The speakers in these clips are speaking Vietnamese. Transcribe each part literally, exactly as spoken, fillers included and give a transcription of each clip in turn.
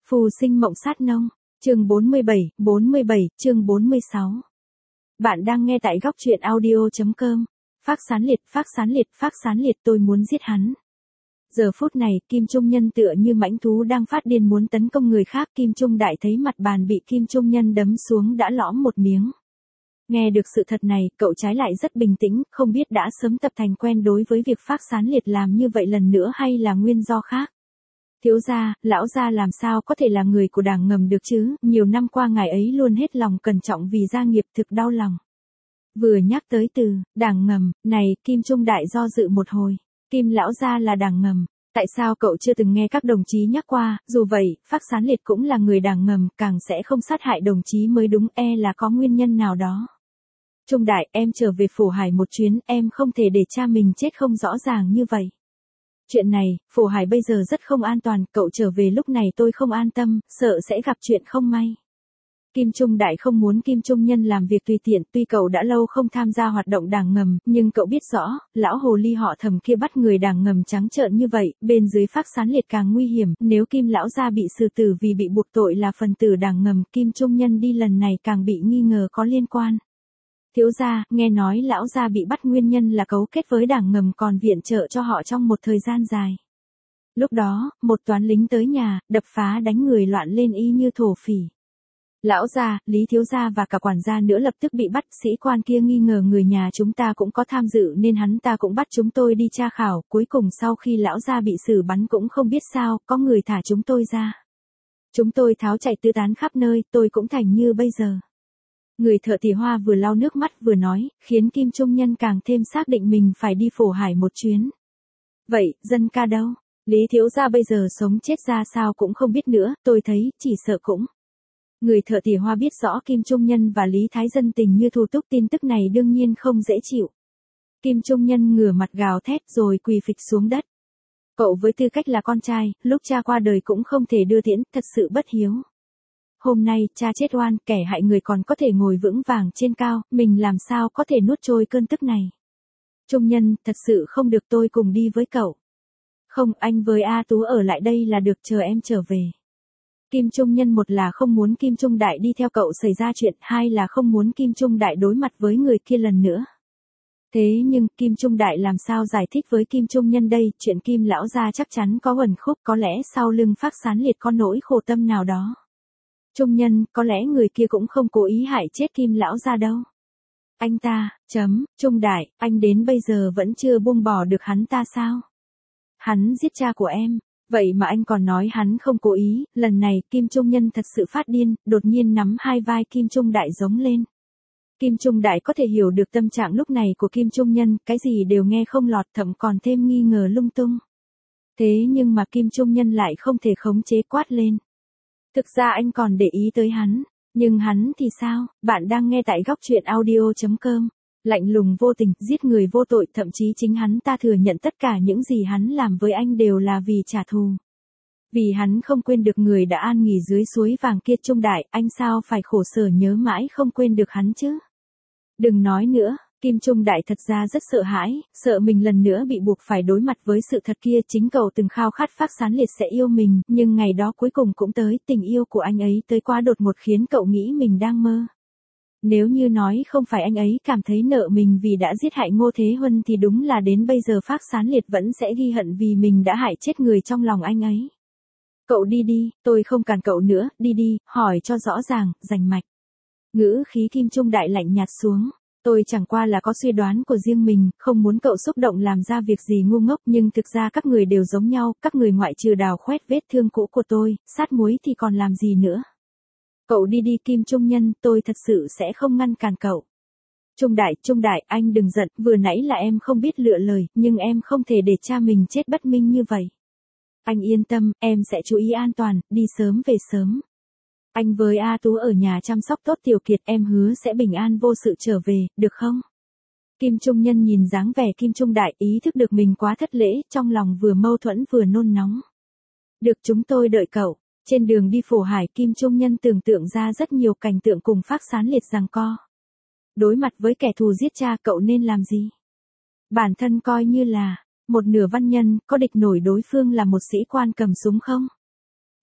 Phù sinh mộng sát nông, chương bốn mươi bảy, bốn mươi bảy, chương bốn mươi sáu. Bạn đang nghe tại góc truyện audio.com. Phác Sán Liệt, Phác Sán Liệt, Phác Sán Liệt, tôi muốn giết hắn. Giờ phút này, Kim Trung Nhân tựa như mãnh thú đang phát điên muốn tấn công người khác. Kim Trung Đại thấy mặt bàn bị Kim Trung Nhân đấm xuống đã lõm một miếng. Nghe được sự thật này, cậu trái lại rất bình tĩnh, không biết đã sớm tập thành quen đối với việc Phác Sán Liệt làm như vậy lần nữa hay là nguyên do khác. Thiếu gia, lão gia làm sao có thể là người của Đảng Ngầm được chứ, nhiều năm qua ngài ấy luôn hết lòng cẩn trọng vì gia nghiệp, thực đau lòng. Vừa nhắc tới từ Đảng Ngầm này, Kim Trung Đại do dự một hồi. Kim lão gia là Đảng Ngầm, tại sao cậu chưa từng nghe các đồng chí nhắc qua? Dù vậy, Phác Sán Liệt cũng là người Đảng Ngầm, càng sẽ không sát hại đồng chí mới đúng, e là có nguyên nhân nào đó. Trung Đại, em trở về Phổ Hải một chuyến, em không thể để cha mình chết không rõ ràng như vậy. Chuyện này, Phổ Hải bây giờ rất không an toàn, cậu trở về lúc này tôi không an tâm, sợ sẽ gặp chuyện không may. Kim Trung Đại không muốn Kim Trung Nhân làm việc tùy tiện, tuy cậu đã lâu không tham gia hoạt động Đảng Ngầm, nhưng cậu biết rõ, lão hồ ly họ Thẩm kia bắt người Đảng Ngầm trắng trợn như vậy, bên dưới Phác Sán Liệt càng nguy hiểm, nếu Kim lão gia bị xử tử vì bị buộc tội là phần tử Đảng Ngầm, Kim Trung Nhân đi lần này càng bị nghi ngờ có liên quan. Thiếu gia, nghe nói lão gia bị bắt nguyên nhân là cấu kết với Đảng Ngầm còn viện trợ cho họ trong một thời gian dài. Lúc đó, một toán lính tới nhà, đập phá đánh người loạn lên y như thổ phỉ. Lão gia, Lý thiếu gia và cả quản gia nữa lập tức bị bắt, sĩ quan kia nghi ngờ người nhà chúng ta cũng có tham dự nên hắn ta cũng bắt chúng tôi đi tra khảo, cuối cùng sau khi lão gia bị xử bắn cũng không biết sao, có người thả chúng tôi ra. Chúng tôi tháo chạy tứ tán khắp nơi, tôi cũng thành như bây giờ. Người thợ tỉ hoa vừa lau nước mắt vừa nói, khiến Kim Trung Nhân càng thêm xác định mình phải đi Phổ Hải một chuyến. Vậy, dân ca đâu? Lý thiếu gia bây giờ sống chết ra sao cũng không biết nữa, tôi thấy, chỉ sợ cũng. Người thợ tỉ hoa biết rõ Kim Trung Nhân và Lý Thái Dân tình như thù túc, tin tức này đương nhiên không dễ chịu. Kim Trung Nhân ngửa mặt gào thét rồi quỳ phịch xuống đất. Cậu với tư cách là con trai, lúc cha qua đời cũng không thể đưa tiễn, thật sự bất hiếu. Hôm nay, cha chết oan, kẻ hại người còn có thể ngồi vững vàng trên cao, mình làm sao có thể nuốt trôi cơn tức này. Trung Nhân, thật sự không được, tôi cùng đi với cậu. Không, anh với A Tú ở lại đây là được, chờ em trở về. Kim Trung Nhân một là không muốn Kim Trung Đại đi theo cậu xảy ra chuyện, hai là không muốn Kim Trung Đại đối mặt với người kia lần nữa. Thế nhưng, Kim Trung Đại làm sao giải thích với Kim Trung Nhân đây, chuyện Kim lão gia chắc chắn có uẩn khúc, có lẽ sau lưng Phác Sán Liệt có nỗi khổ tâm nào đó. Trung Nhân, có lẽ người kia cũng không cố ý hại chết Kim lão gia đâu. Anh ta, chấm, Trung Đại, anh đến bây giờ vẫn chưa buông bỏ được hắn ta sao? Hắn giết cha của em, vậy mà anh còn nói hắn không cố ý, lần này Kim Trung Nhân thật sự phát điên, đột nhiên nắm hai vai Kim Trung Đại giống lên. Kim Trung Đại có thể hiểu được tâm trạng lúc này của Kim Trung Nhân, cái gì đều nghe không lọt, thậm còn thêm nghi ngờ lung tung. Thế nhưng mà Kim Trung Nhân lại không thể khống chế, quát lên. Thực ra anh còn để ý tới hắn, nhưng hắn thì sao? Bạn đang nghe tại góc truyện audio.com. Lạnh lùng vô tình, giết người vô tội, thậm chí chính hắn ta thừa nhận tất cả những gì hắn làm với anh đều là vì trả thù. Vì hắn không quên được người đã an nghỉ dưới suối vàng kia. Trung Đại, anh sao phải khổ sở nhớ mãi không quên được hắn chứ? Đừng nói nữa. Kim Trung Đại thật ra rất sợ hãi, sợ mình lần nữa bị buộc phải đối mặt với sự thật kia. Chính cậu từng khao khát Phác Sán Liệt sẽ yêu mình, nhưng ngày đó cuối cùng cũng tới, tình yêu của anh ấy tới quá đột ngột khiến cậu nghĩ mình đang mơ. Nếu như nói không phải anh ấy cảm thấy nợ mình vì đã giết hại Ngô Thế Huân thì đúng là đến bây giờ Phác Sán Liệt vẫn sẽ ghi hận vì mình đã hại chết người trong lòng anh ấy. Cậu đi đi, tôi không cản cậu nữa, đi đi, hỏi cho rõ ràng, rành mạch. Ngữ khí Kim Trung Đại lạnh nhạt xuống. Tôi chẳng qua là có suy đoán của riêng mình, không muốn cậu xúc động làm ra việc gì ngu ngốc, nhưng thực ra các người đều giống nhau, các người ngoại trừ đào khoét vết thương cũ của tôi, sát muối thì còn làm gì nữa. Cậu đi đi Kim Trung Nhân, tôi thật sự sẽ không ngăn cản cậu. Trung Đại, Trung Đại, anh đừng giận, vừa nãy là em không biết lựa lời, nhưng em không thể để cha mình chết bất minh như vậy. Anh yên tâm, em sẽ chú ý an toàn, đi sớm về sớm. Anh với A Tú ở nhà chăm sóc tốt Tiểu Kiệt, em hứa sẽ bình an vô sự trở về, được không? Kim Trung Nhân nhìn dáng vẻ Kim Trung Đại, ý thức được mình quá thất lễ, trong lòng vừa mâu thuẫn vừa nôn nóng. Được, chúng tôi đợi cậu. Trên đường đi Phổ Hải, Kim Trung Nhân tưởng tượng ra rất nhiều cảnh tượng cùng Phác Sán Liệt giằng co. Đối mặt với kẻ thù giết cha, cậu nên làm gì? Bản thân coi như là một nửa văn nhân, có địch nổi đối phương là một sĩ quan cầm súng không?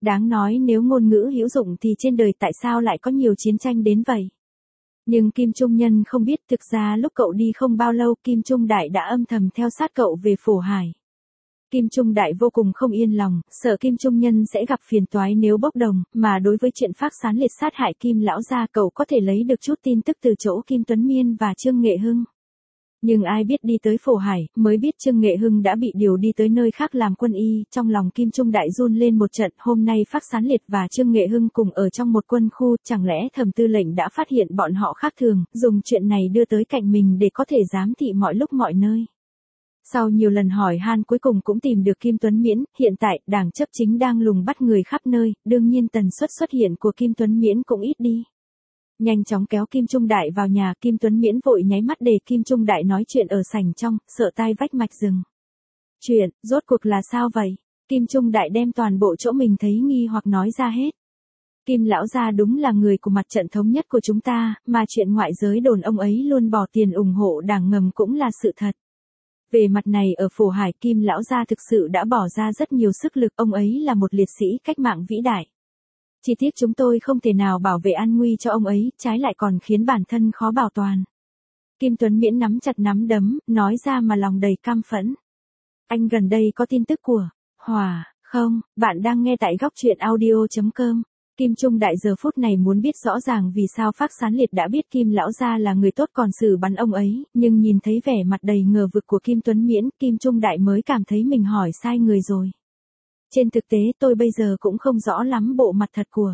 Đáng nói nếu ngôn ngữ hữu dụng thì trên đời tại sao lại có nhiều chiến tranh đến vậy? Nhưng Kim Trung Nhân không biết thực ra lúc cậu đi không bao lâu Kim Trung Đại đã âm thầm theo sát cậu về Phổ Hải. Kim Trung Đại vô cùng không yên lòng, sợ Kim Trung Nhân sẽ gặp phiền toái nếu bốc đồng, mà đối với chuyện Phác Sán Liệt sát hại Kim lão gia cậu có thể lấy được chút tin tức từ chỗ Kim Tuấn Miên và Trương Nghệ Hưng. Nhưng ai biết đi tới Phổ Hải, mới biết Trương Nghệ Hưng đã bị điều đi tới nơi khác làm quân y, trong lòng Kim Trung Đại run lên một trận, hôm nay Phác Sán Liệt và Trương Nghệ Hưng cùng ở trong một quân khu, chẳng lẽ Thẩm Tư lệnh đã phát hiện bọn họ khác thường, dùng chuyện này đưa tới cạnh mình để có thể giám thị mọi lúc mọi nơi. Sau nhiều lần hỏi han cuối cùng cũng tìm được Kim Tuấn Miễn, hiện tại Đảng chấp chính đang lùng bắt người khắp nơi, đương nhiên tần suất xuất hiện của Kim Tuấn Miễn cũng ít đi. Nhanh chóng kéo Kim Trung Đại vào nhà, Kim Tuấn Miễn vội nháy mắt để Kim Trung Đại nói chuyện ở sảnh trong, sợ tai vách mạch rừng. Chuyện, rốt cuộc là sao vậy? Kim Trung Đại đem toàn bộ chỗ mình thấy nghi hoặc nói ra hết. Kim lão gia đúng là người của mặt trận thống nhất của chúng ta, mà chuyện ngoại giới đồn ông ấy luôn bỏ tiền ủng hộ Đảng ngầm cũng là sự thật. Về mặt này ở Phổ Hải Kim lão gia thực sự đã bỏ ra rất nhiều sức lực, ông ấy là một liệt sĩ cách mạng vĩ đại. Chỉ tiếc chúng tôi không thể nào bảo vệ an nguy cho ông ấy, trái lại còn khiến bản thân khó bảo toàn. Kim Tuấn Miễn nắm chặt nắm đấm, nói ra mà lòng đầy căm phẫn. Anh gần đây có tin tức của Hòa, không, bạn đang nghe tại góc truyện audio chấm com. Kim Trung Đại giờ phút này muốn biết rõ ràng vì sao Phác Sán Liệt đã biết Kim lão gia là người tốt còn xử bắn ông ấy, nhưng nhìn thấy vẻ mặt đầy ngờ vực của Kim Tuấn Miễn, Kim Trung Đại mới cảm thấy mình hỏi sai người rồi. Trên thực tế tôi bây giờ cũng không rõ lắm bộ mặt thật của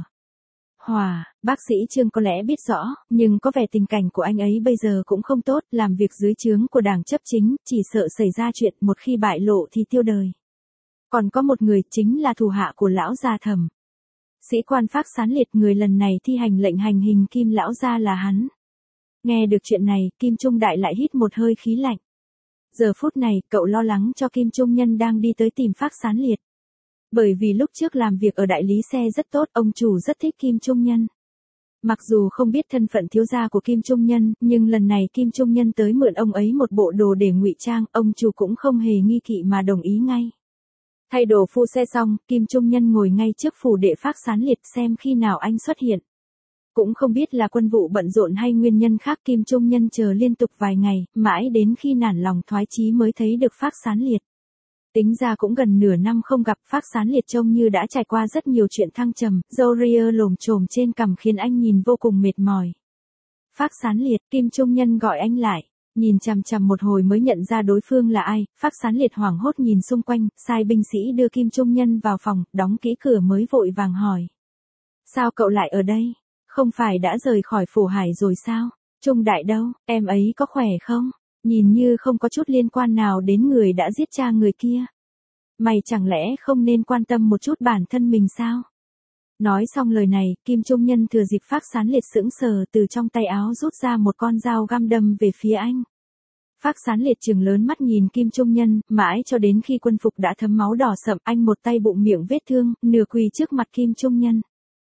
Hòa, bác sĩ Trương có lẽ biết rõ, nhưng có vẻ tình cảnh của anh ấy bây giờ cũng không tốt, làm việc dưới trướng của Đảng chấp chính, chỉ sợ xảy ra chuyện một khi bại lộ thì tiêu đời. Còn có một người chính là thủ hạ của lão gia Thẩm. Sĩ quan Phác Sán Liệt, người lần này thi hành lệnh hành hình Kim lão gia là hắn. Nghe được chuyện này, Kim Trung Đại lại hít một hơi khí lạnh. Giờ phút này, cậu lo lắng cho Kim Trung Nhân đang đi tới tìm Phác Sán Liệt. Bởi vì lúc trước làm việc ở đại lý xe rất tốt, ông chủ rất thích Kim Trung Nhân. Mặc dù không biết thân phận thiếu gia của Kim Trung Nhân, nhưng lần này Kim Trung Nhân tới mượn ông ấy một bộ đồ để ngụy trang, ông chủ cũng không hề nghi kỵ mà đồng ý ngay. Thay đồ phu xe xong, Kim Trung Nhân ngồi ngay trước phủ đệ Phác Sán Liệt xem khi nào anh xuất hiện. Cũng không biết là quân vụ bận rộn hay nguyên nhân khác, Kim Trung Nhân chờ liên tục vài ngày, mãi đến khi nản lòng thoái chí mới thấy được Phác Sán Liệt. Tính ra cũng gần nửa năm không gặp, Phác Sán Liệt trông như đã trải qua rất nhiều chuyện thăng trầm, râu ria lồm chồm trên cằm khiến anh nhìn vô cùng mệt mỏi. Phác Sán Liệt, Kim Trung Nhân gọi anh lại. Nhìn chằm chằm một hồi mới nhận ra đối phương là ai, Phác Sán Liệt hoảng hốt nhìn xung quanh, sai binh sĩ đưa Kim Trung Nhân vào phòng, đóng kỹ cửa mới vội vàng hỏi. Sao cậu lại ở đây? Không phải đã rời khỏi Phổ Hải rồi sao? Trung Đại đâu, em ấy có khỏe không? Nhìn như không có chút liên quan nào đến người đã giết cha người kia. Mày chẳng lẽ không nên quan tâm một chút bản thân mình sao? Nói xong lời này, Kim Trung Nhân thừa dịp Phác Sán Liệt sững sờ từ trong tay áo rút ra một con dao găm đâm về phía anh. Phác Sán Liệt trừng lớn mắt nhìn Kim Trung Nhân, mãi cho đến khi quân phục đã thấm máu đỏ sậm, anh một tay bụng miệng vết thương, nửa quỳ trước mặt Kim Trung Nhân.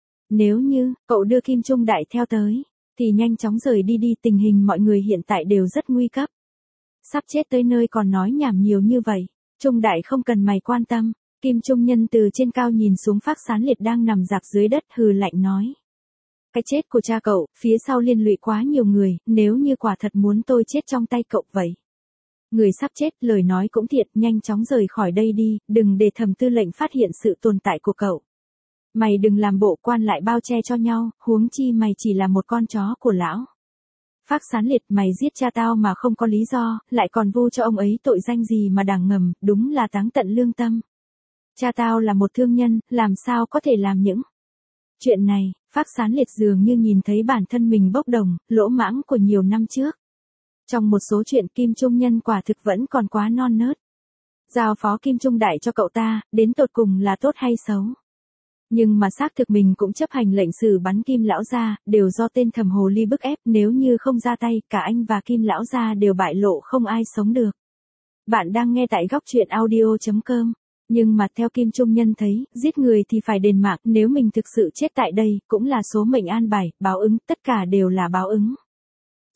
Nếu như, cậu đưa Kim Trung Đại theo tới, thì nhanh chóng rời đi đi, tình hình mọi người hiện tại đều rất nguy cấp. Sắp chết tới nơi còn nói nhảm nhiều như vậy, Trung Đại không cần mày quan tâm. Kim Trung Nhân từ trên cao nhìn xuống Phác Sán Liệt đang nằm rạp dưới đất, hừ lạnh nói. Cái chết của cha cậu, phía sau liên lụy quá nhiều người, nếu như quả thật muốn tôi chết trong tay cậu vậy. Người sắp chết, lời nói cũng thiệt, nhanh chóng rời khỏi đây đi, đừng để Thẩm Tư lệnh phát hiện sự tồn tại của cậu. Mày đừng làm bộ quan lại bao che cho nhau, huống chi mày chỉ là một con chó của lão. Phác Sán Liệt, mày giết cha tao mà không có lý do, lại còn vu cho ông ấy tội danh gì mà Đảng ngầm, đúng là táng tận lương tâm. Cha tao là một thương nhân, làm sao có thể làm những chuyện này. Phác Sán Liệt dường như nhìn thấy bản thân mình bốc đồng, lỗ mãng của nhiều năm trước. Trong một số chuyện Kim Trung Nhân quả thực vẫn còn quá non nớt. Giao phó Kim Trung Đại cho cậu ta, đến tột cùng là tốt hay xấu. Nhưng mà xác thực mình cũng chấp hành lệnh xử bắn Kim lão gia, đều do tên Thẩm hồ ly bức ép, nếu như không ra tay, cả anh và Kim lão gia đều bại lộ, không ai sống được. Bạn đang nghe tại góc truyện audio chấm com. Nhưng mà theo Kim Trung Nhân thấy, giết người thì phải đền mạng, nếu mình thực sự chết tại đây, cũng là số mệnh an bài, báo ứng, tất cả đều là báo ứng.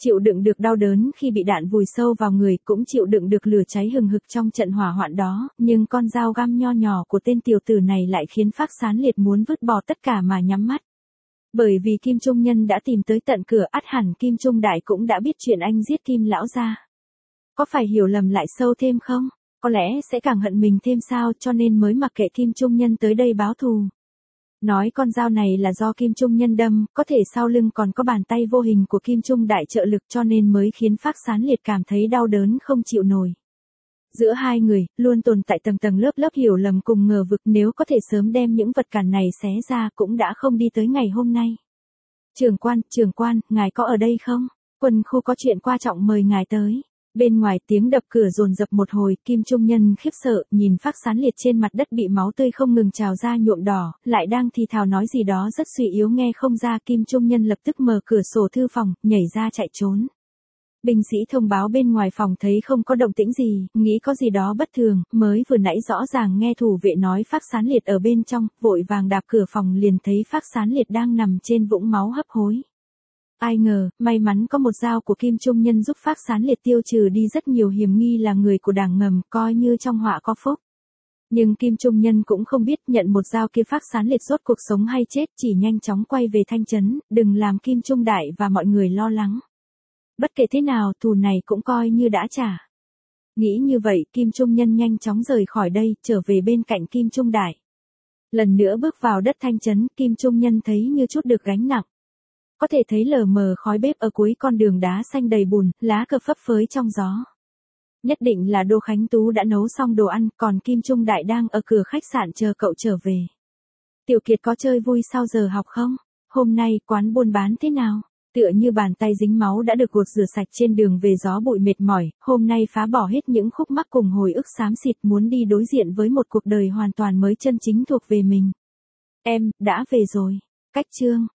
Chịu đựng được đau đớn khi bị đạn vùi sâu vào người, cũng chịu đựng được lửa cháy hừng hực trong trận hỏa hoạn đó, nhưng con dao găm nho nhỏ của tên tiểu tử này lại khiến Phác Sán Liệt muốn vứt bỏ tất cả mà nhắm mắt. Bởi vì Kim Trung Nhân đã tìm tới tận cửa, ắt hẳn Kim Trung Đại cũng đã biết chuyện anh giết Kim lão gia. Có phải hiểu lầm lại sâu thêm không? Có lẽ sẽ càng hận mình thêm sao, cho nên mới mặc kệ Kim Trung Nhân tới đây báo thù. Nói con dao này là do Kim Trung Nhân đâm, có thể sau lưng còn có bàn tay vô hình của Kim Trung Đại trợ lực, cho nên mới khiến Phác Sán Liệt cảm thấy đau đớn không chịu nổi. Giữa hai người, luôn tồn tại tầng tầng lớp lớp hiểu lầm cùng ngờ vực, nếu có thể sớm đem những vật cản này xé ra cũng đã không đi tới ngày hôm nay. Trưởng quan, trưởng quan, ngài có ở đây không? Quân khu có chuyện quan trọng mời ngài tới. Bên ngoài tiếng đập cửa dồn dập một hồi, Kim Trung Nhân khiếp sợ, nhìn Phác Sán Liệt trên mặt đất bị máu tươi không ngừng trào ra nhuộm đỏ, lại đang thì thào nói gì đó rất suy yếu nghe không ra. Kim Trung Nhân lập tức mở cửa sổ thư phòng, nhảy ra chạy trốn. Binh sĩ thông báo bên ngoài phòng thấy không có động tĩnh gì, nghĩ có gì đó bất thường, mới vừa nãy rõ ràng nghe thủ vệ nói Phác Sán Liệt ở bên trong, vội vàng đạp cửa phòng liền thấy Phác Sán Liệt đang nằm trên vũng máu hấp hối. Ai ngờ, may mắn có một dao của Kim Trung Nhân giúp Phác Sán Liệt tiêu trừ đi rất nhiều hiểm nghi là người của đảng ngầm, coi như trong họa có phúc. Nhưng Kim Trung Nhân cũng không biết nhận một dao kia Phác Sán Liệt rốt cuộc sống hay chết, chỉ nhanh chóng quay về Thanh Trấn, đừng làm Kim Trung Đại và mọi người lo lắng. Bất kể thế nào, thù này cũng coi như đã trả. Nghĩ như vậy, Kim Trung Nhân nhanh chóng rời khỏi đây, trở về bên cạnh Kim Trung Đại. Lần nữa bước vào đất Thanh Trấn, Kim Trung Nhân thấy như chút được gánh nặng. Có thể thấy lờ mờ khói bếp ở cuối con đường đá xanh đầy bùn, lá cờ phấp phới trong gió. Nhất định là Đô Khánh Tú đã nấu xong đồ ăn, còn Kim Trung Đại đang ở cửa khách sạn chờ cậu trở về. Tiểu Kiệt có chơi vui sau giờ học không? Hôm nay quán buôn bán thế nào? Tựa như bàn tay dính máu đã được gột rửa sạch trên đường về gió bụi mệt mỏi, hôm nay phá bỏ hết những khúc mắc cùng hồi ức xám xịt, muốn đi đối diện với một cuộc đời hoàn toàn mới chân chính thuộc về mình. Em, đã về rồi. Cách chương